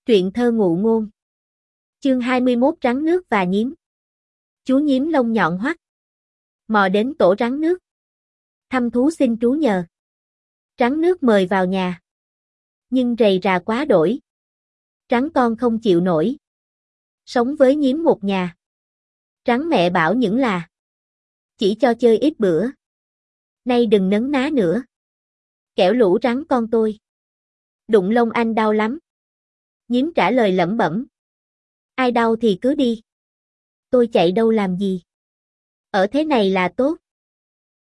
Truyện thơ ngụ ngôn. Chương 21 Rắn nước và nhím. Chú nhím lông nhọn hoắt. Mò đến tổ rắn nước. Thăm thú xin trú nhờ. Rắn nước mời vào nhà. Nhưng rầy rà quá đổi. Rắn con không chịu nổi. Sống với nhím một nhà. Rắn mẹ bảo những là chỉ cho chơi ít bữa. Nay đừng nấn ná nữa. Kẻo lũ rắn con tôi. Đụng lông anh đau lắm. Nhím trả lời lẩm bẩm. Ai đau thì cứ đi. Tôi chạy đâu làm gì. Ở thế này là tốt.